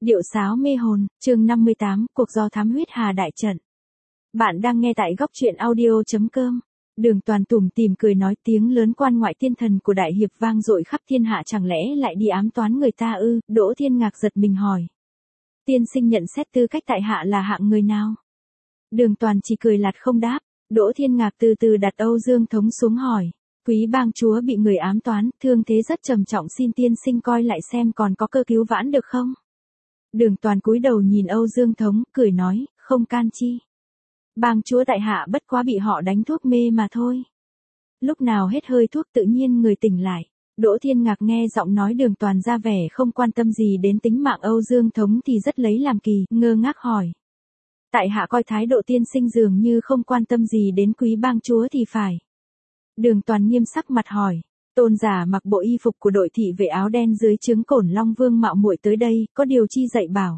Điệu sáo mê hồn, chương 58, cuộc do thám huyết hà đại trận. Bạn đang nghe tại góc truyện audio.com. Đường Toàn tủm tỉm cười nói, tiếng lớn quan ngoại tiên thần của đại hiệp vang dội khắp thiên hạ, chẳng lẽ lại đi ám toán người ta ư? Đỗ Thiên Ngạc giật mình hỏi. Tiên sinh nhận xét tư cách tại hạ là hạng người nào? Đường Toàn chỉ cười lạt không đáp. Đỗ Thiên Ngạc từ từ đặt Âu Dương Thống xuống hỏi. Quý bang chúa bị người ám toán, thương thế rất trầm trọng, xin tiên sinh coi lại xem còn có cơ cứu vãn được không? Đường Toàn cúi đầu nhìn Âu Dương Thống, cười nói, không can chi. Bang chúa tại hạ bất quá bị họ đánh thuốc mê mà thôi. Lúc nào hết hơi thuốc tự nhiên người tỉnh lại. Đỗ Thiên Ngạc nghe giọng nói Đường Toàn ra vẻ không quan tâm gì đến tính mạng Âu Dương Thống thì rất lấy làm kỳ, ngơ ngác hỏi. Tại hạ coi thái độ tiên sinh dường như không quan tâm gì đến quý bang chúa thì phải. Đường Toàn nghiêm sắc mặt hỏi. Tôn giả mặc bộ y phục của đội thị vệ áo đen dưới trướng Cổn Long Vương mạo muội tới đây, có điều chi dạy bảo.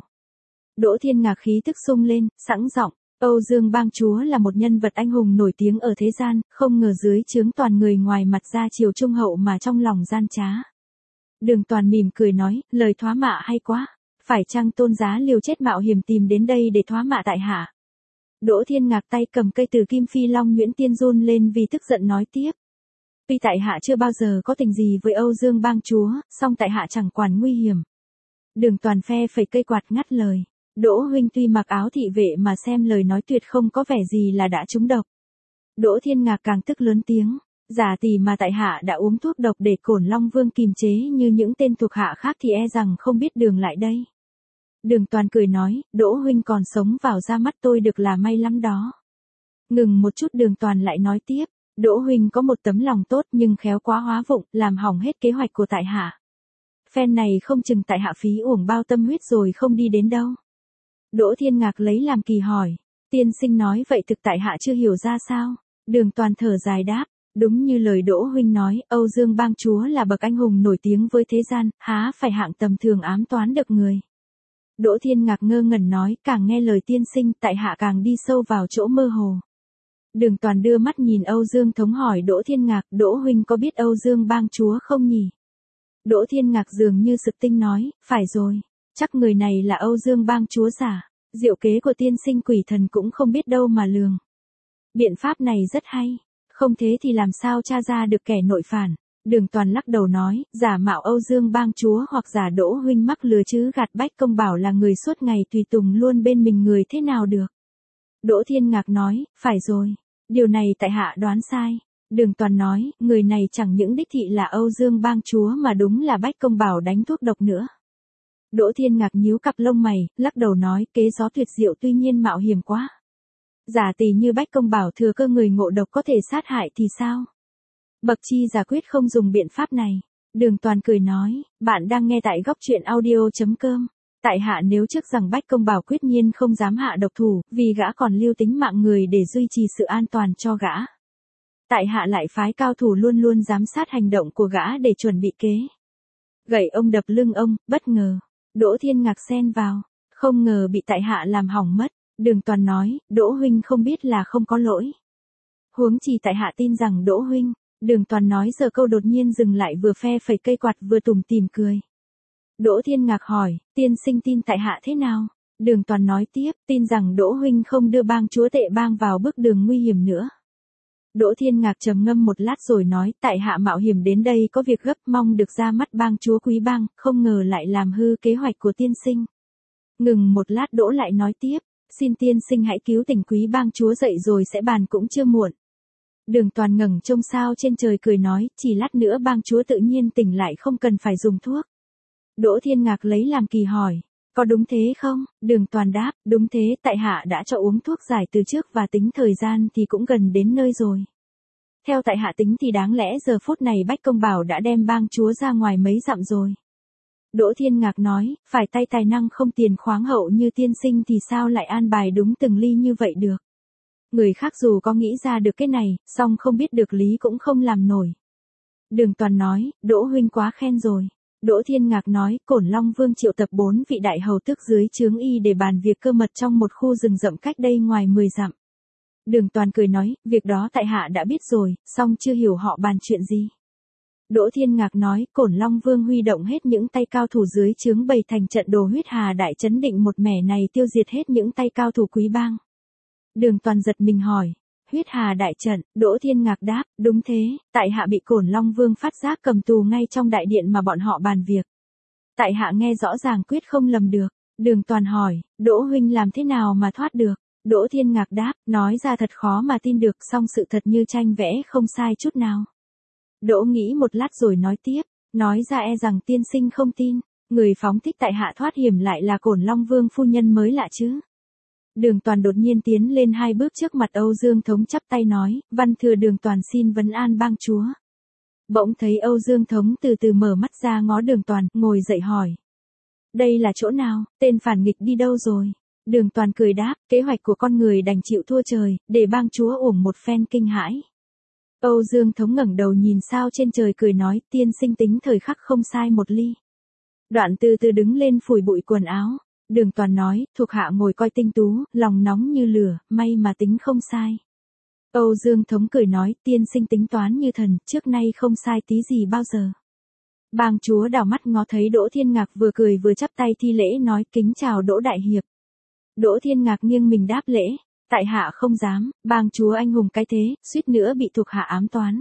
Đỗ Thiên Ngạc khí tức sung lên, sẵn giọng. Âu Dương bang chúa là một nhân vật anh hùng nổi tiếng ở thế gian, không ngờ dưới trướng toàn người ngoài mặt ra chiều trung hậu mà trong lòng gian trá. Đường Toàn mỉm cười nói, lời thoá mạ hay quá. Phải chăng tôn giá liều chết mạo hiểm tìm đến đây để thoá mạ tại hạ? Đỗ Thiên Ngạc tay cầm cây từ kim phi long nhuyễn tiên run lên vì tức giận nói tiếp. Tuy tại hạ chưa bao giờ có tình gì với Âu Dương bang chúa, song tại hạ chẳng quản nguy hiểm. Đường Toàn phe phẩy cây quạt ngắt lời. Đỗ huynh tuy mặc áo thị vệ mà xem lời nói tuyệt không có vẻ gì là đã trúng độc. Đỗ Thiên Ngạc càng tức lớn tiếng. Giả tỷ mà tại hạ đã uống thuốc độc để Cổn Long Vương kìm chế như những tên thuộc hạ khác thì e rằng không biết đường lại đây. Đường Toàn cười nói, Đỗ huynh còn sống vào ra mắt tôi được là may lắm đó. Ngừng một chút Đường Toàn lại nói tiếp. Đỗ huynh có một tấm lòng tốt nhưng khéo quá hóa vụng, làm hỏng hết kế hoạch của tại hạ. Phen này không chừng tại hạ phí uổng bao tâm huyết rồi không đi đến đâu. Đỗ Thiên Ngạc lấy làm kỳ hỏi. Tiên sinh nói vậy thực tại hạ chưa hiểu ra sao? Đường Toàn thở dài đáp. Đúng như lời Đỗ huynh nói, Âu Dương bang chúa là bậc anh hùng nổi tiếng với thế gian, há phải hạng tầm thường ám toán được người. Đỗ Thiên Ngạc ngơ ngẩn nói, càng nghe lời tiên sinh tại hạ càng đi sâu vào chỗ mơ hồ. Đường Toàn đưa mắt nhìn Âu Dương Thống hỏi Đỗ Thiên Ngạc, Đỗ huynh có biết Âu Dương bang chúa không nhỉ? Đỗ Thiên Ngạc dường như sực tinh nói, phải rồi, chắc người này là Âu Dương bang chúa giả, diệu kế của tiên sinh quỷ thần cũng không biết đâu mà lường. Biện pháp này rất hay, không thế thì làm sao tra ra được kẻ nội phản. Đường Toàn lắc đầu nói, giả mạo Âu Dương bang chúa hoặc giả Đỗ huynh mắc lừa chứ gạt Bách Công Bảo là người suốt ngày tùy tùng luôn bên mình người thế nào được. Đỗ Thiên Ngạc nói, phải rồi. Điều này tại hạ đoán sai. Đường Toàn nói, người này chẳng những đích thị là Âu Dương bang chúa mà đúng là Bách Công Bảo đánh thuốc độc nữa. Đỗ Thiên Ngạc nhíu cặp lông mày, lắc đầu nói, kế gió tuyệt diệu tuy nhiên mạo hiểm quá. Giả tỷ như Bách Công Bảo thừa cơ người ngộ độc có thể sát hại thì sao? Bậc chi giả quyết không dùng biện pháp này. Đường Toàn cười nói, bạn đang nghe tại góc truyện audio.com. Tại hạ nếu trước rằng Bách Công Bảo quyết nhiên không dám hạ độc thủ, vì gã còn lưu tính mạng người để duy trì sự an toàn cho gã. Tại hạ lại phái cao thủ luôn luôn giám sát hành động của gã để chuẩn bị kế. Gậy ông đập lưng ông, bất ngờ. Đỗ Thiên Ngạc xen vào, không ngờ bị tại hạ làm hỏng mất. Đường Toàn nói, Đỗ huynh không biết là không có lỗi. Huống chi tại hạ tin rằng Đỗ huynh. Đường Toàn nói giờ câu đột nhiên dừng lại, vừa phe phẩy cây quạt vừa tủm tỉm cười. Đỗ Thiên Ngạc hỏi, tiên sinh tin tại hạ thế nào? Đường Toàn nói tiếp, tin rằng Đỗ huynh không đưa bang chúa Tệ bang vào bước đường nguy hiểm nữa. Đỗ Thiên Ngạc trầm ngâm một lát rồi nói, tại hạ mạo hiểm đến đây có việc gấp, mong được ra mắt bang chúa Quý bang, không ngờ lại làm hư kế hoạch của tiên sinh. Ngừng một lát Đỗ lại nói tiếp, xin tiên sinh hãy cứu tỉnh Quý bang chúa dậy rồi sẽ bàn cũng chưa muộn. Đường Toàn ngẩng trông sao trên trời cười nói, chỉ lát nữa bang chúa tự nhiên tỉnh lại không cần phải dùng thuốc. Đỗ Thiên Ngạc lấy làm kỳ hỏi, có đúng thế không? Đường Toàn đáp, đúng thế, tại hạ đã cho uống thuốc giải từ trước và tính thời gian thì cũng gần đến nơi rồi. Theo tại hạ tính thì đáng lẽ giờ phút này Bách Công Bảo đã đem bang chúa ra ngoài mấy dặm rồi. Đỗ Thiên Ngạc nói, phải tay tài năng không tiền khoáng hậu như tiên sinh thì sao lại an bài đúng từng ly như vậy được. Người khác dù có nghĩ ra được cái này, song không biết được lý cũng không làm nổi. Đường Toàn nói, Đỗ huynh quá khen rồi. Đỗ Thiên Ngạc nói, Cổn Long Vương triệu tập 4 vị đại hầu tước dưới trướng y để bàn việc cơ mật trong một khu rừng rậm cách đây ngoài 10 dặm. Đường Toàn cười nói, việc đó tại hạ đã biết rồi, song chưa hiểu họ bàn chuyện gì. Đỗ Thiên Ngạc nói, Cổn Long Vương huy động hết những tay cao thủ dưới trướng bày thành trận đồ huyết hà đại chấn định một mẻ này tiêu diệt hết những tay cao thủ quý bang. Đường Toàn giật mình hỏi, huyết hà đại trận, Đỗ Thiên Ngạc đáp, đúng thế, tại hạ bị Cổn Long Vương phát giác cầm tù ngay trong đại điện mà bọn họ bàn việc. Tại hạ nghe rõ ràng quyết không lầm được. Đường Toàn hỏi, Đỗ huynh làm thế nào mà thoát được? Đỗ Thiên Ngạc đáp, nói ra thật khó mà tin được, song sự thật như tranh vẽ không sai chút nào. Đỗ nghĩ một lát rồi nói tiếp, nói ra e rằng tiên sinh không tin, người phóng thích tại hạ thoát hiểm lại là Cổn Long Vương phu nhân mới lạ chứ. Đường Toàn đột nhiên tiến lên 2 bước trước mặt Âu Dương Thống chắp tay nói, văn thừa Đường Toàn xin vấn an bang chúa. Bỗng thấy Âu Dương Thống từ từ mở mắt ra ngó Đường Toàn, ngồi dậy hỏi. Đây là chỗ nào, tên phản nghịch đi đâu rồi? Đường Toàn cười đáp, kế hoạch của con người đành chịu thua trời, để bang chúa uổng một phen kinh hãi. Âu Dương Thống ngẩng đầu nhìn sao trên trời cười nói, tiên sinh tính thời khắc không sai một ly. Đoạn từ từ đứng lên phủi bụi quần áo. Đường Toàn nói, thuộc hạ ngồi coi tinh tú, lòng nóng như lửa, may mà tính không sai. Âu Dương Thống cười nói, tiên sinh tính toán như thần, trước nay không sai tí gì bao giờ. Bang chúa đảo mắt ngó thấy Đỗ Thiên Ngạc vừa cười vừa chắp tay thi lễ nói, kính chào Đỗ đại hiệp. Đỗ Thiên Ngạc nghiêng mình đáp lễ, tại hạ không dám, bang chúa anh hùng cái thế, suýt nữa bị thuộc hạ ám toán.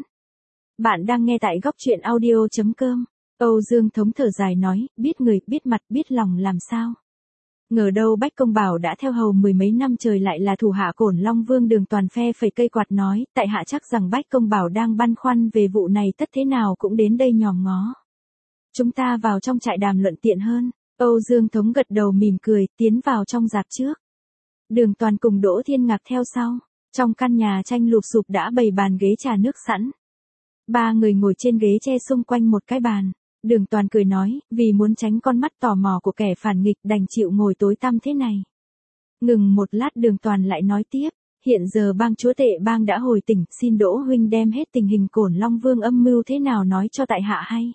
Bạn đang nghe tại góc truyện audio.com. Âu Dương Thống thở dài nói, biết người, biết mặt, biết lòng làm sao. Ngờ đâu Bách Công Bảo đã theo hầu 10 mấy năm trời lại là thủ hạ Cổn Long Vương. Đường Toàn phe phẩy cây quạt nói, tại hạ chắc rằng Bách Công Bảo đang băn khoăn về vụ này, tất thế nào cũng đến đây nhòm ngó. Chúng ta vào trong trại đàm luận tiện hơn. Âu Dương Thống gật đầu mỉm cười, tiến vào trong rạp trước. Đường Toàn cùng Đỗ Thiên Ngạc theo sau. Trong căn nhà tranh lụp xụp đã bày bàn ghế trà nước sẵn. 3 người ngồi trên ghế tre xung quanh một cái bàn. Đường Toàn cười nói, vì muốn tránh con mắt tò mò của kẻ phản nghịch đành chịu ngồi tối tăm thế này. Ngừng một lát Đường Toàn lại nói tiếp, hiện giờ bang chúa Tệ bang đã hồi tỉnh, xin Đỗ huynh đem hết tình hình Cổn Long Vương âm mưu thế nào nói cho tại hạ hay.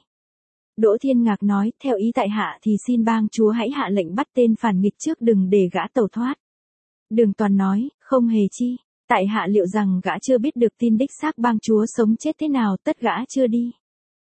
Đỗ Thiên Ngạc nói, theo ý tại hạ thì xin bang chúa hãy hạ lệnh bắt tên phản nghịch trước đừng để gã tẩu thoát. Đường Toàn nói, không hề chi, tại hạ liệu rằng gã chưa biết được tin đích xác bang chúa sống chết thế nào, tất gã chưa đi.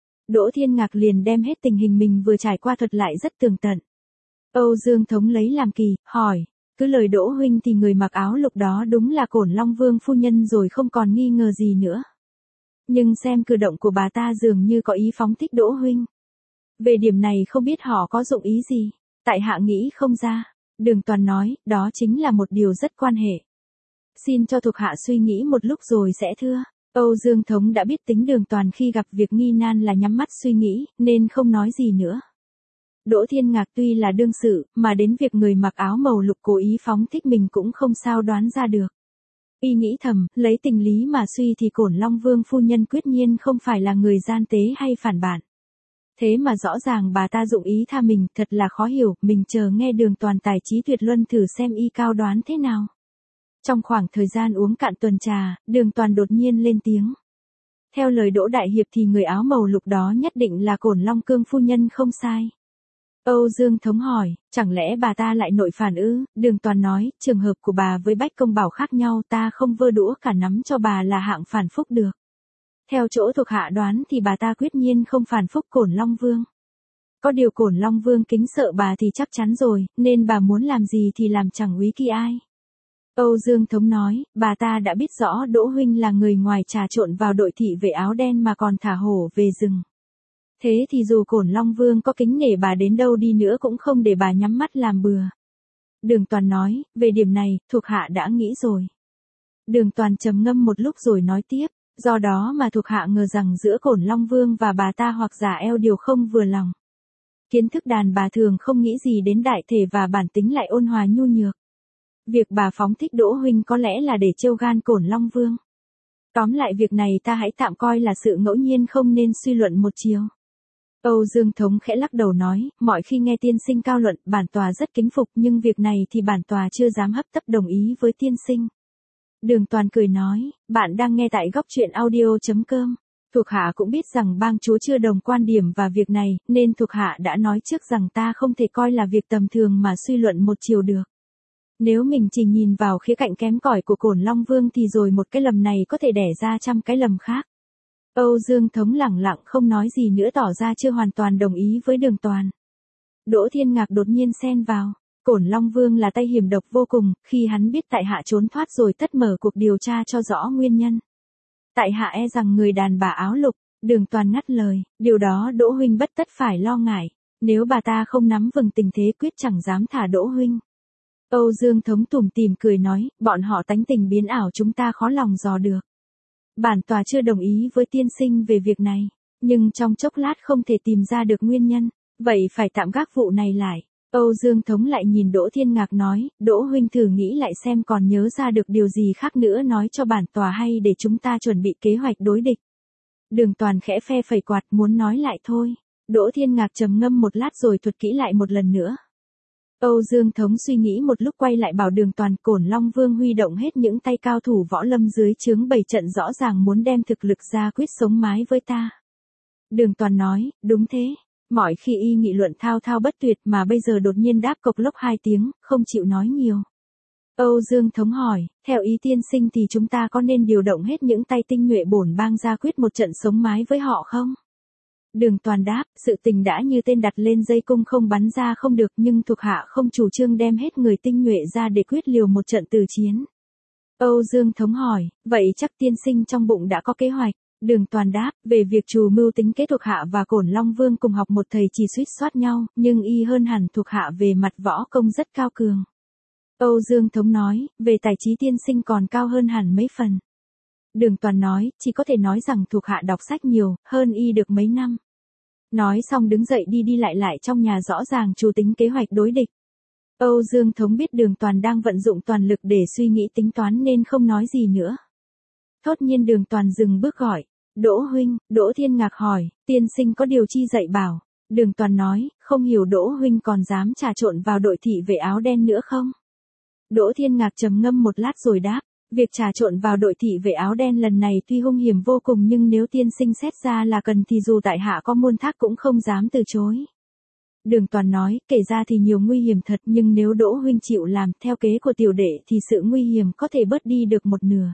Đỗ Thiên Ngạc liền đem hết tình hình mình vừa trải qua thuật lại rất tường tận. Âu Dương Thống lấy làm kỳ, hỏi, cứ lời Đỗ huynh thì người mặc áo lục đó đúng là Cổn Long Vương phu nhân rồi, không còn nghi ngờ gì nữa. Nhưng xem cử động của bà ta dường như có ý phóng thích Đỗ huynh. Về điểm này không biết họ có dụng ý gì, tại hạ nghĩ không ra. Đường Toàn nói, đó chính là một điều rất quan hệ. Xin cho thuộc hạ suy nghĩ một lúc rồi sẽ thưa. Âu Dương Thống đã biết tính Đường Toàn khi gặp việc nghi nan là nhắm mắt suy nghĩ, nên không nói gì nữa. Đỗ Thiên Ngạc tuy là đương sự, mà đến việc người mặc áo màu lục cố ý phóng thích mình cũng không sao đoán ra được. Y nghĩ thầm, lấy tình lý mà suy thì Cổn Long Vương phu nhân quyết nhiên không phải là người gian tế hay phản bạn. Thế mà rõ ràng bà ta dụng ý tha mình, thật là khó hiểu, mình chờ nghe Đường Toàn tài trí tuyệt luân thử xem y cao đoán thế nào. Trong khoảng thời gian uống cạn tuần trà, Đường Toàn đột nhiên lên tiếng. Theo lời Đỗ đại hiệp thì người áo màu lục đó nhất định là Cổn Long Cương phu nhân không sai. Âu Dương Thống hỏi, chẳng lẽ bà ta lại nội phản ư? Đường Toàn nói, trường hợp của bà với Bách Công Bảo khác nhau, ta không vơ đũa cả nắm cho bà là hạng phản phúc được. Theo chỗ thuộc hạ đoán thì bà ta quyết nhiên không phản phúc Cổn Long Vương. Có điều Cổn Long Vương kính sợ bà thì chắc chắn rồi, nên bà muốn làm gì thì làm chẳng úy kỳ ai. Âu Dương Thống nói, bà ta đã biết rõ Đỗ huynh là người ngoài trà trộn vào đội thị vệ áo đen mà còn thả hổ về rừng. Thế thì dù Cổn Long Vương có kính nể bà đến đâu đi nữa cũng không để bà nhắm mắt làm bừa. Đường Toàn nói, về điểm này, thuộc hạ đã nghĩ rồi. Đường Toàn trầm ngâm một lúc rồi nói tiếp, do đó mà thuộc hạ ngờ rằng giữa Cổn Long Vương và bà ta hoặc giả eo điều không vừa lòng. Kiến thức đàn bà thường không nghĩ gì đến đại thể và bản tính lại ôn hòa nhu nhược. Việc bà phóng thích Đỗ huynh có lẽ là để trêu gan Cổn Long Vương. Tóm lại việc này ta hãy tạm coi là sự ngẫu nhiên, không nên suy luận một chiều. Âu Dương Thống khẽ lắc đầu nói, mọi khi nghe tiên sinh cao luận, bản tòa rất kính phục, nhưng việc này thì bản tòa chưa dám hấp tấp đồng ý với tiên sinh. Đường Toàn cười nói, bạn đang nghe tại góc truyện audio.com. Thuộc hạ cũng biết rằng bang chúa chưa đồng quan điểm vào việc này, nên thuộc hạ đã nói trước rằng ta không thể coi là việc tầm thường mà suy luận một chiều được. Nếu mình chỉ nhìn vào khía cạnh kém cỏi của Cổn Long Vương thì rồi một cái lầm này có thể đẻ ra trăm cái lầm khác. Âu Dương Thống lẳng lặng không nói gì nữa, tỏ ra chưa hoàn toàn đồng ý với Đường Toàn. Đỗ Thiên Ngạc đột nhiên xen vào. Cổn Long Vương là tay hiểm độc vô cùng, khi hắn biết tại hạ trốn thoát rồi tất mở cuộc điều tra cho rõ nguyên nhân. Tại hạ e rằng người đàn bà áo lục. Đường Toàn ngắt lời, điều đó Đỗ huynh bất tất phải lo ngại. Nếu bà ta không nắm vững tình thế quyết chẳng dám thả Đỗ huynh. Âu Dương Thống tủm tỉm cười nói, bọn họ tánh tình biến ảo chúng ta khó lòng dò được. Bản tòa chưa đồng ý với tiên sinh về việc này, nhưng trong chốc lát không thể tìm ra được nguyên nhân, vậy phải tạm gác vụ này lại. Âu Dương Thống lại nhìn Đỗ Thiên Ngạc nói, Đỗ huynh thử nghĩ lại xem còn nhớ ra được điều gì khác nữa nói cho bản tòa hay để chúng ta chuẩn bị kế hoạch đối địch. Đường Toàn khẽ phe phẩy quạt muốn nói lại thôi. Đỗ Thiên Ngạc trầm ngâm một lát rồi thuật kỹ lại một lần nữa. Âu Dương Thống suy nghĩ một lúc quay lại bảo Đường Toàn, Cổn Long Vương huy động hết những tay cao thủ võ lâm dưới trướng bày trận rõ ràng muốn đem thực lực ra quyết sống mái với ta. Đường Toàn nói, đúng thế. Mọi khi y nghị luận thao thao bất tuyệt mà bây giờ đột nhiên đáp cộc lốc 2 tiếng, không chịu nói nhiều. Âu Dương Thống hỏi, theo ý tiên sinh thì chúng ta có nên điều động hết những tay tinh nhuệ bổn bang ra quyết một trận sống mái với họ không? Đường Toàn đáp, sự tình đã như tên đặt lên dây cung không bắn ra không được, nhưng thuộc hạ không chủ trương đem hết người tinh nhuệ ra để quyết liều một trận tử chiến. Âu Dương Thống hỏi, vậy chắc tiên sinh trong bụng đã có kế hoạch. Đường Toàn đáp, về việc trù mưu tính kế thuộc hạ và Cổn Long Vương cùng học một thầy chỉ suýt soát nhau, nhưng y hơn hẳn thuộc hạ về mặt võ công rất cao cường. Âu Dương Thống nói, về tài trí tiên sinh còn cao hơn hẳn mấy phần. Đường Toàn nói, chỉ có thể nói rằng thuộc hạ đọc sách nhiều, hơn y được mấy năm. Nói xong đứng dậy đi lại trong nhà rõ ràng chủ tính kế hoạch đối địch. Âu Dương Thống biết Đường Toàn đang vận dụng toàn lực để suy nghĩ tính toán nên không nói gì nữa. Thốt nhiên Đường Toàn dừng bước gọi, Đỗ huynh. Đỗ Thiên Ngạc hỏi, tiên sinh có điều chi dạy bảo. Đường Toàn nói, không hiểu Đỗ huynh còn dám trà trộn vào đội thị vệ áo đen nữa không? Đỗ Thiên Ngạc trầm ngâm một lát rồi đáp, việc trà trộn vào đội thị vệ áo đen lần này tuy hung hiểm vô cùng nhưng nếu tiên sinh xét ra là cần thì dù tại hạ có muôn thác cũng không dám từ chối. Đường Toàn nói, kể ra thì nhiều nguy hiểm thật nhưng nếu Đỗ huynh chịu làm theo kế của tiểu đệ thì sự nguy hiểm có thể bớt đi được một nửa.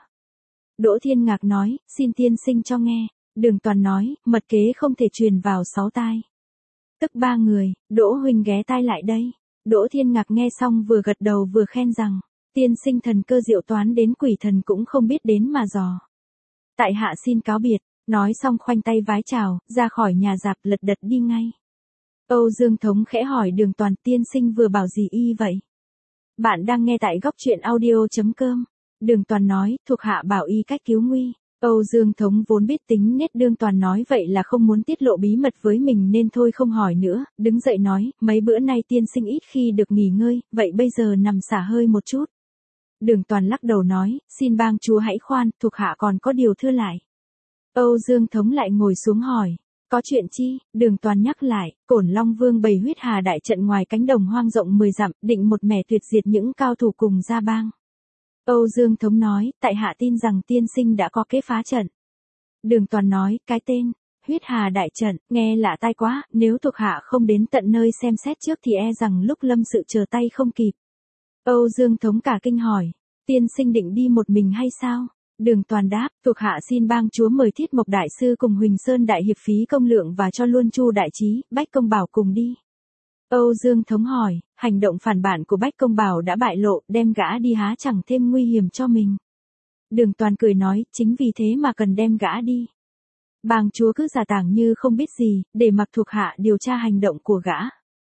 Đỗ Thiên Ngạc nói, xin tiên sinh cho nghe. Đường Toàn nói, mật kế không thể truyền vào 6 tai. Tức 3 người, Đỗ huynh ghé tai lại đây. Đỗ Thiên Ngạc nghe xong vừa gật đầu vừa khen rằng, tiên sinh thần cơ diệu toán đến quỷ thần cũng không biết đến mà dò. Tại hạ xin cáo biệt, nói xong khoanh tay vái chào, ra khỏi nhà dạp lật đật đi ngay. Âu Dương Thống khẽ hỏi Đường Toàn, tiên sinh vừa bảo gì y vậy? Bạn đang nghe tại góc truyện audio.com. Đường Toàn nói, thuộc hạ bảo y cách cứu nguy. Âu Dương Thống vốn biết tính nết Đường Toàn nói vậy là không muốn tiết lộ bí mật với mình nên thôi không hỏi nữa, đứng dậy nói, mấy bữa nay tiên sinh ít khi được nghỉ ngơi, vậy bây giờ nằm xả hơi một chút. Đường Toàn lắc đầu nói, xin bang chúa hãy khoan, thuộc hạ còn có điều thưa lại. Âu Dương Thống lại ngồi xuống hỏi, có chuyện chi? Đường Toàn nhắc lại, Cổn Long Vương bày huyết hà đại trận ngoài cánh đồng hoang rộng 10 dặm, định một mẻ tuyệt diệt những cao thủ cùng gia bang. Âu Dương Thống nói, tại hạ tin rằng tiên sinh đã có kế phá trận. Đường Toàn nói, cái tên, huyết hà đại trận, nghe lạ tai quá, nếu thuộc hạ không đến tận nơi xem xét trước thì e rằng lúc lâm sự chờ tay không kịp. Âu Dương Thống cả kinh hỏi, tiên sinh định đi một mình hay sao? Đường Toàn đáp, thuộc hạ xin bang chúa mời Thiết Mộc Đại Sư cùng Huỳnh Sơn Đại Hiệp phí công lượng và cho luôn Chu Đại Trí, Bách Công Bảo cùng đi. Âu Dương Thống hỏi, hành động phản bản của Bách Công Bảo đã bại lộ, đem gã đi há chẳng thêm nguy hiểm cho mình. Đường Toàn cười nói, chính vì thế mà cần đem gã đi. Bang chúa cứ giả tảng như không biết gì, để mặc thuộc hạ điều tra hành động của gã.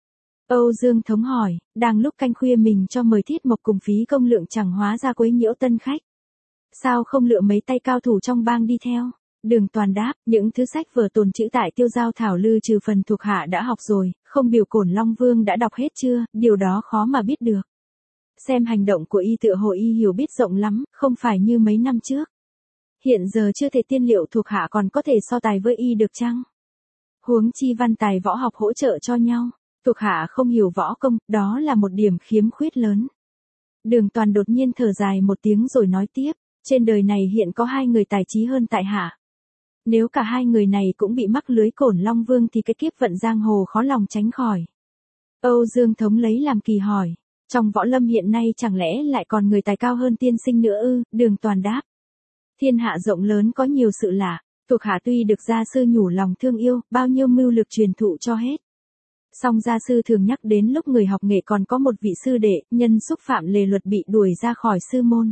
Âu Dương Thống hỏi, đang lúc canh khuya mình cho mời Thiết Mộc cùng phí công lượng chẳng hóa ra quấy nhiễu tân khách. Sao không lựa mấy tay cao thủ trong bang đi theo? Đường Toàn đáp, những thứ sách vở tồn trữ tại Tiêu Giao Thảo Lư trừ phần thuộc hạ đã học rồi, không biểu Cổn Long Vương đã đọc hết chưa, điều đó khó mà biết được. Xem hành động của y tựa hồ y hiểu biết rộng lắm, không phải như mấy năm trước. Hiện giờ chưa thể tiên liệu thuộc hạ còn có thể so tài với y được chăng? Huống chi văn tài võ học hỗ trợ cho nhau, thuộc hạ không hiểu võ công, đó là một điểm khiếm khuyết lớn. Đường Toàn đột nhiên thở dài một tiếng rồi nói tiếp, trên đời này hiện có 2 người tài trí hơn tại hạ. Nếu cả 2 người này cũng bị mắc lưới Cổn Long Vương thì cái kiếp vận giang hồ khó lòng tránh khỏi. Âu Dương Thống lấy làm kỳ hỏi, trong võ lâm hiện nay chẳng lẽ lại còn người tài cao hơn tiên sinh nữa ư? Đường Toàn đáp, thiên hạ rộng lớn có nhiều sự lạ, Thuộc hạ tuy được gia sư nhủ lòng thương yêu, bao nhiêu mưu lược truyền thụ cho hết. Song gia sư thường nhắc đến lúc người học nghệ còn có một vị sư đệ, nhân xúc phạm lề luật bị đuổi ra khỏi sư môn.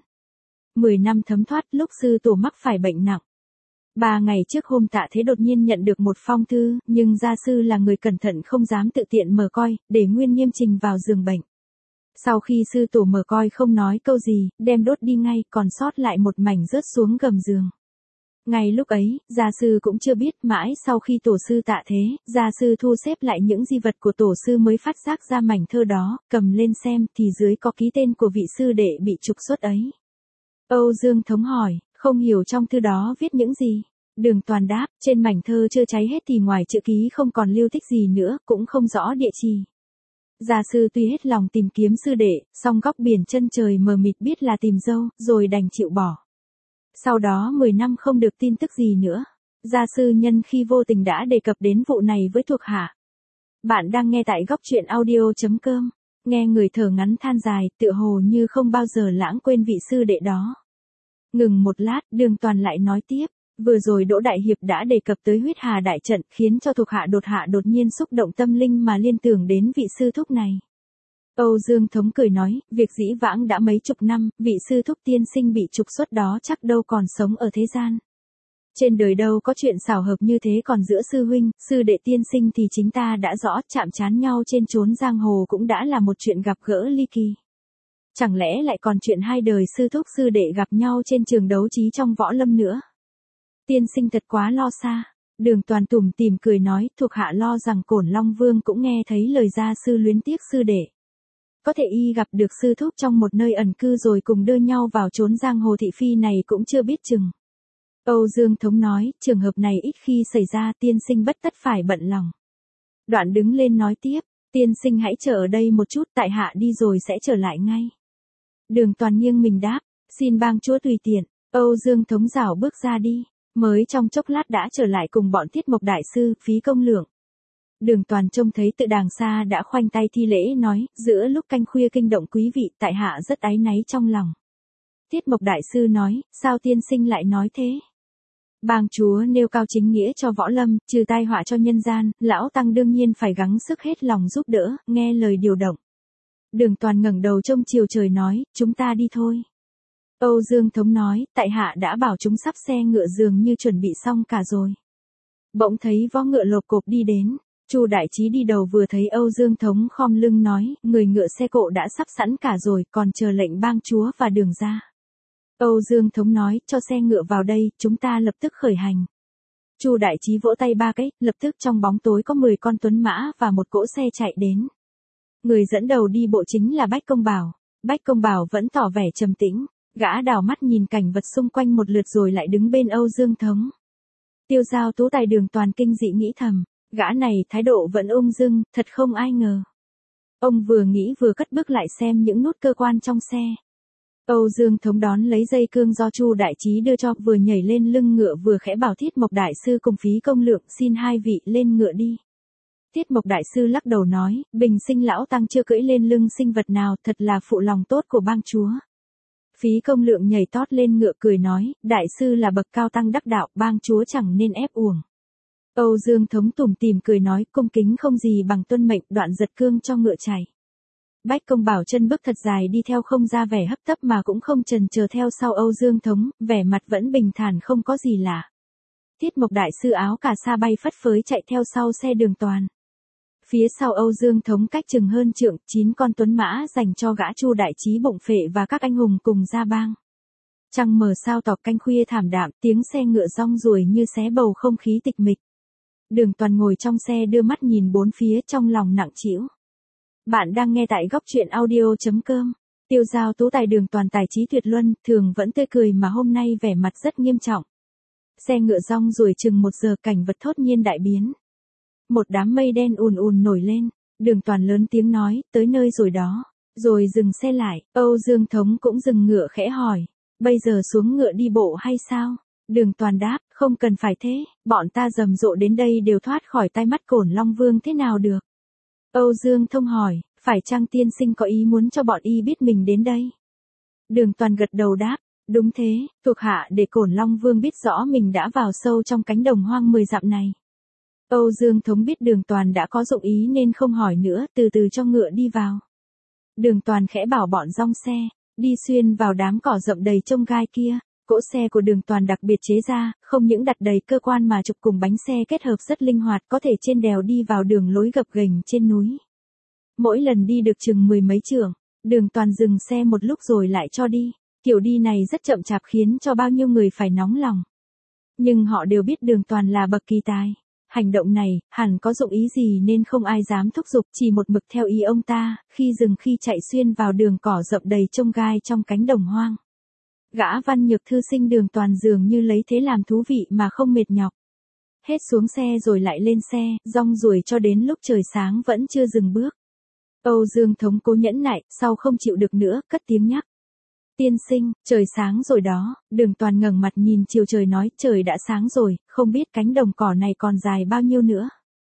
10 năm thấm thoát lúc sư tổ mắc phải bệnh nặng. 3 ngày trước hôm tạ thế đột nhiên nhận được một phong thư, nhưng gia sư là người cẩn thận không dám tự tiện mở coi, để nguyên nghiêm trình vào giường bệnh. Sau khi sư tổ mở coi không nói câu gì, đem đốt đi ngay, còn sót lại một mảnh rớt xuống gầm giường. Ngay lúc ấy, gia sư cũng chưa biết, mãi sau khi tổ sư tạ thế, gia sư thu xếp lại những di vật của tổ sư mới phát giác ra mảnh thơ đó, cầm lên xem thì dưới có ký tên của vị sư đệ bị trục xuất ấy. Âu Dương Thống hỏi, không hiểu trong thư đó viết những gì? Đường Toàn đáp, trên mảnh thơ chưa cháy hết thì ngoài chữ ký không còn lưu tích gì nữa, cũng không rõ địa chỉ. Gia sư tuy hết lòng tìm kiếm sư đệ, song góc biển chân trời mờ mịt biết là tìm dâu, rồi đành chịu bỏ. Sau đó 10 năm không được tin tức gì nữa. Gia sư nhân khi vô tình đã đề cập đến vụ này với thuộc hạ. Bạn đang nghe tại góc truyện audio.com. Nghe người thở ngắn than dài, tựa hồ như không bao giờ lãng quên vị sư đệ đó. Ngừng một lát, Đường Toàn lại nói tiếp. Vừa rồi Đỗ Đại Hiệp đã đề cập tới huyết hà đại trận, khiến cho thuộc hạ đột nhiên xúc động tâm linh mà liên tưởng đến vị sư thúc này. Âu Dương Thống cười nói, việc dĩ vãng đã mấy chục năm, vị sư thúc tiên sinh bị trục xuất đó chắc đâu còn sống ở thế gian. Trên đời đâu có chuyện xảo hợp như thế, còn giữa sư huynh, sư đệ tiên sinh thì chính ta đã rõ, chạm trán nhau trên chốn giang hồ cũng đã là một chuyện gặp gỡ ly kỳ. Chẳng lẽ lại còn chuyện hai đời sư thúc sư đệ gặp nhau trên trường đấu trí trong võ lâm nữa? Tiên sinh thật quá lo xa. Đường Toàn tủm tỉm cười nói, thuộc hạ lo rằng Cổn Long Vương cũng nghe thấy lời gia sư luyến tiếc sư đệ. Có thể y gặp được sư thúc trong một nơi ẩn cư rồi cùng đưa nhau vào chốn giang hồ thị phi này cũng chưa biết chừng. Âu Dương Thống nói, trường hợp này ít khi xảy ra, tiên sinh bất tất phải bận lòng. Đoạn đứng lên nói tiếp, tiên sinh hãy chờ ở đây một chút, tại hạ đi rồi sẽ trở lại ngay. Đường Toàn nghiêng mình đáp, xin bang chúa tùy tiện. Âu Dương Thống rảo bước ra đi, mới trong chốc lát đã trở lại cùng bọn Thiết Mộc đại sư, Phí Công Lượng. Đường Toàn trông thấy từ đàng xa đã khoanh tay thi lễ nói, giữa lúc canh khuya kinh động quý vị, tại hạ rất áy náy trong lòng. Thiết Mộc đại sư nói, sao tiên sinh lại nói thế? Bang chúa nêu cao chính nghĩa cho võ lâm, trừ tai họa cho nhân gian, lão tăng đương nhiên phải gắng sức hết lòng giúp đỡ, nghe lời điều động. Đường Toàn ngẩng đầu trông chiều trời nói, chúng ta đi thôi. Âu Dương Thống nói, tại hạ đã bảo chúng sắp xe ngựa dường như chuẩn bị xong cả rồi. Bỗng thấy vó ngựa lộp cộp đi đến. Chu Đại Trí đi đầu vừa thấy Âu Dương Thống khom lưng nói, người ngựa xe cộ đã sắp sẵn cả rồi, còn chờ lệnh bang chúa và đường ra. Âu Dương Thống nói, cho xe ngựa vào đây, chúng ta lập tức khởi hành. Chu Đại Trí vỗ tay ba cái, lập tức trong bóng tối có 10 con tuấn mã và một cỗ xe chạy đến. Người dẫn đầu đi bộ chính là Bách Công Bảo. Bách Công Bảo vẫn tỏ vẻ trầm tĩnh, gã đảo mắt nhìn cảnh vật xung quanh một lượt rồi lại đứng bên Âu Dương Thống. Tiêu Giao Tú Tài Đường Toàn kinh dị nghĩ thầm. Gã này thái độ vẫn ung dung, thật không ai ngờ. Ông vừa nghĩ vừa cất bước lại xem những nút cơ quan trong xe. Âu Dương Thống đón lấy dây cương do Chu Đại Trí đưa cho, vừa nhảy lên lưng ngựa vừa khẽ bảo Thiết Mộc đại sư cùng Phí Công Lượng, xin hai vị lên ngựa đi. Thiết Mộc đại sư lắc đầu nói, bình sinh lão tăng chưa cưỡi lên lưng sinh vật nào, thật là phụ lòng tốt của bang chúa. Phí Công Lượng nhảy tót lên ngựa cười nói, đại sư là bậc cao tăng đắc đạo, bang chúa chẳng nên ép uổng. Âu Dương Thống tủm tỉm cười nói, cung kính không gì bằng tuân mệnh, đoạn giật cương cho ngựa chạy. Bách Công Bảo chân bước thật dài đi theo, không ra vẻ hấp tấp mà cũng không chần chờ theo sau Âu Dương Thống, vẻ mặt vẫn bình thản không có gì lạ. Thiết Mộc đại sư áo cà sa bay phất phới chạy theo sau xe Đường Toàn. Phía sau Âu Dương Thống cách chừng hơn trượng, 9 con tuấn mã dành cho gã Chu Đại Trí bụng phệ và các anh hùng cùng ra bang. Trăng mờ sao tỏ, canh khuya thảm đạm, tiếng xe ngựa rong ruổi như xé bầu không khí tịch mịch. Đường Toàn ngồi trong xe đưa mắt nhìn bốn phía, trong lòng nặng trĩu. Bạn đang nghe tại góc truyện audio.com. Tiêu Giao Tú Tài Đường Toàn tài trí tuyệt luân, thường vẫn tươi cười mà hôm nay vẻ mặt rất nghiêm trọng. Xe ngựa rong ruổi chừng 1 giờ, cảnh vật thốt nhiên đại biến. Một đám mây đen ùn ùn nổi lên, Đường Toàn lớn tiếng nói, tới nơi rồi đó. Rồi dừng xe lại, Âu Dương Thống cũng dừng ngựa khẽ hỏi, bây giờ xuống ngựa đi bộ hay sao? Đường Toàn đáp, không cần phải thế, bọn ta rầm rộ đến đây đều thoát khỏi tay mắt Cổn Long Vương thế nào được? Âu Dương Thông hỏi, phải chăng tiên sinh có ý muốn cho bọn y biết mình đến đây? Đường Toàn gật đầu đáp, Đúng thế, thuộc hạ để Cổn Long Vương biết rõ mình đã vào sâu trong cánh đồng hoang 10 dặm này. Âu Dương Thống biết Đường Toàn đã có dụng ý nên không hỏi nữa, từ từ cho ngựa đi vào. Đường Toàn khẽ bảo bọn rong xe, đi xuyên vào đám cỏ rậm đầy chông gai kia. Cỗ xe của Đường Toàn đặc biệt chế ra, không những đặt đầy cơ quan mà trục cùng bánh xe kết hợp rất linh hoạt, có thể trên đèo đi vào đường lối gập ghềnh trên núi. Mỗi lần đi được chừng 10 mấy trượng, Đường Toàn dừng xe một lúc rồi lại cho đi. Kiểu đi này rất chậm chạp khiến cho bao nhiêu người phải nóng lòng. Nhưng họ đều biết Đường Toàn là bậc kỳ tài. Hành động này, hẳn có dụng ý gì nên không ai dám thúc giục, chỉ một mực theo ý ông ta, khi dừng khi chạy xuyên vào đường cỏ rậm đầy chông gai trong cánh đồng hoang. Gã văn nhược thư sinh Đường Toàn dường như lấy thế làm thú vị mà không mệt nhọc. Hết xuống xe rồi lại lên xe, rong ruổi cho đến lúc trời sáng vẫn chưa dừng bước. Âu Dương Thống cố nhẫn nại, sau không chịu được nữa, cất tiếng nhắc. Tiên sinh, trời sáng rồi đó. Đường Toàn ngẩng mặt nhìn chiều trời nói, trời đã sáng rồi, không biết cánh đồng cỏ này còn dài bao nhiêu nữa.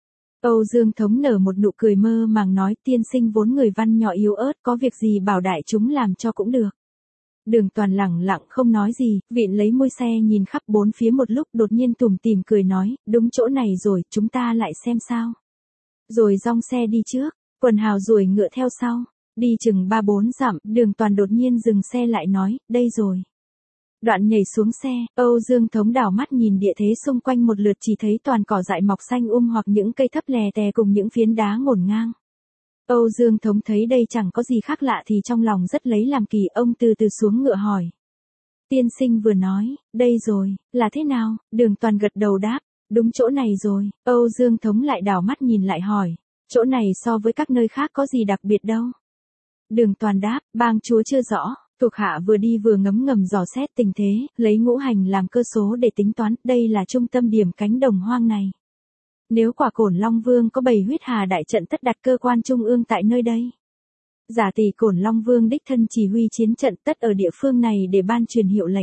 Âu Dương Thống nở một nụ cười mơ màng nói, tiên sinh vốn người văn nhỏ yếu ớt, có việc gì bảo đại chúng làm cho cũng được. Đường Toàn lẳng lặng không nói gì, vịn lấy môi xe nhìn khắp bốn phía một lúc, đột nhiên tủm tỉm cười nói, đúng chỗ này rồi, chúng ta lại xem sao. Rồi rong xe đi trước, quần hào ruồi ngựa theo sau. Đi chừng 3-4 dặm, Đường Toàn đột nhiên dừng xe lại nói, đây rồi. Đoạn nhảy xuống xe, Âu Dương Thống đảo mắt nhìn địa thế xung quanh một lượt, chỉ thấy toàn cỏ dại mọc xanh hoặc những cây thấp lè tè cùng những phiến đá ngổn ngang. Âu Dương Thống thấy đây chẳng có gì khác lạ thì trong lòng rất lấy làm kỳ, ông từ từ xuống ngựa hỏi. Tiên sinh vừa nói, đây rồi, là thế nào? Đường Toàn gật đầu đáp, đúng chỗ này rồi. Âu Dương Thống lại đảo mắt nhìn lại hỏi, chỗ này so với các nơi khác có gì đặc biệt đâu? Đường Toàn đáp, bang chúa chưa rõ, thuộc hạ vừa đi vừa ngấm ngầm dò xét tình thế, lấy ngũ hành làm cơ số để tính toán, đây là trung tâm điểm cánh đồng hoang này. Nếu quả Cổn Long Vương có bày huyết hà đại trận, tất đặt cơ quan trung ương tại nơi đây. Giả tỷ Cổn Long Vương đích thân chỉ huy chiến trận, tất ở địa phương này để ban truyền hiệu lệnh.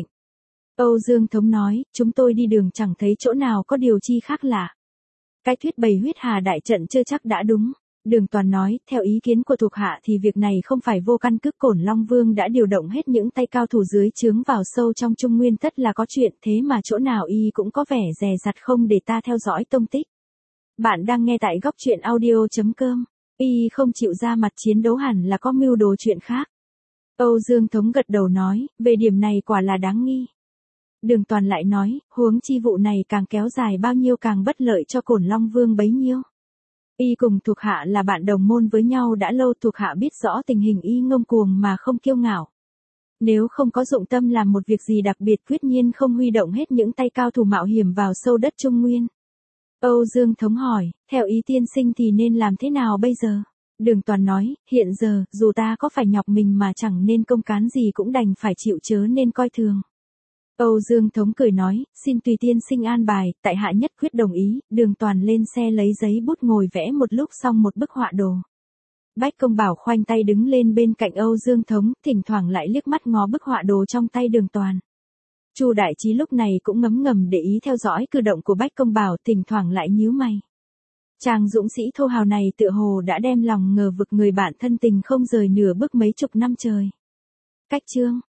Âu Dương Thống nói, chúng tôi đi đường chẳng thấy chỗ nào có điều chi khác lạ. Cái thuyết bày huyết hà đại trận chưa chắc đã đúng. Đường Toàn nói, theo ý kiến của thuộc hạ thì việc này không phải vô căn cứ, Cổn Long Vương đã điều động hết những tay cao thủ dưới trướng vào sâu trong Trung Nguyên, tất là có chuyện, thế mà chỗ nào y cũng có vẻ dè dặt không để ta theo dõi tông tích. Bạn đang nghe tại góc truyện audio.com. Y không chịu ra mặt chiến đấu hẳn là có mưu đồ chuyện khác. Âu Dương Thống gật đầu nói, về điểm này quả là đáng nghi. Đường Toàn lại nói, huống chi vụ này càng kéo dài bao nhiêu càng bất lợi cho Cổn Long Vương bấy nhiêu. Y cùng thuộc hạ là bạn đồng môn với nhau đã lâu, thuộc hạ biết rõ tình hình y ngông cuồng mà không kiêu ngạo. Nếu không có dụng tâm làm một việc gì đặc biệt, quyết nhiên không huy động hết những tay cao thủ mạo hiểm vào sâu đất Trung Nguyên. Âu Dương Thống hỏi, theo ý tiên sinh thì nên làm thế nào bây giờ? Đường Toàn nói, hiện giờ, dù ta có phải nhọc mình mà chẳng nên công cán gì cũng đành phải chịu, chớ nên coi thường. Âu Dương Thống cười nói, xin tùy tiên sinh an bài, tại hạ nhất quyết đồng ý. Đường Toàn lên xe lấy giấy bút ngồi vẽ một lúc xong một bức họa đồ. Bách Công Bảo khoanh tay đứng lên bên cạnh Âu Dương Thống, thỉnh thoảng lại liếc mắt ngó bức họa đồ trong tay Đường Toàn. Chu Đại Trí lúc này cũng ngấm ngầm để ý theo dõi cử động của Bách Công Bảo, thỉnh thoảng lại nhíu mày. Chàng dũng sĩ thô hào này tựa hồ đã đem lòng ngờ vực người bạn thân tình không rời nửa bước mấy chục năm trời. Cách chương